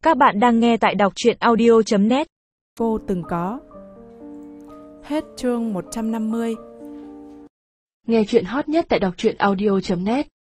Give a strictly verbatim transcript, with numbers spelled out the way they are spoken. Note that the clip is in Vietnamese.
Các bạn đang nghe tại đọc truyện audio chấm net. Cô từng có. Hết chương một trăm năm mươi. Nghe truyện hot nhất tại đọc truyện audio chấm net.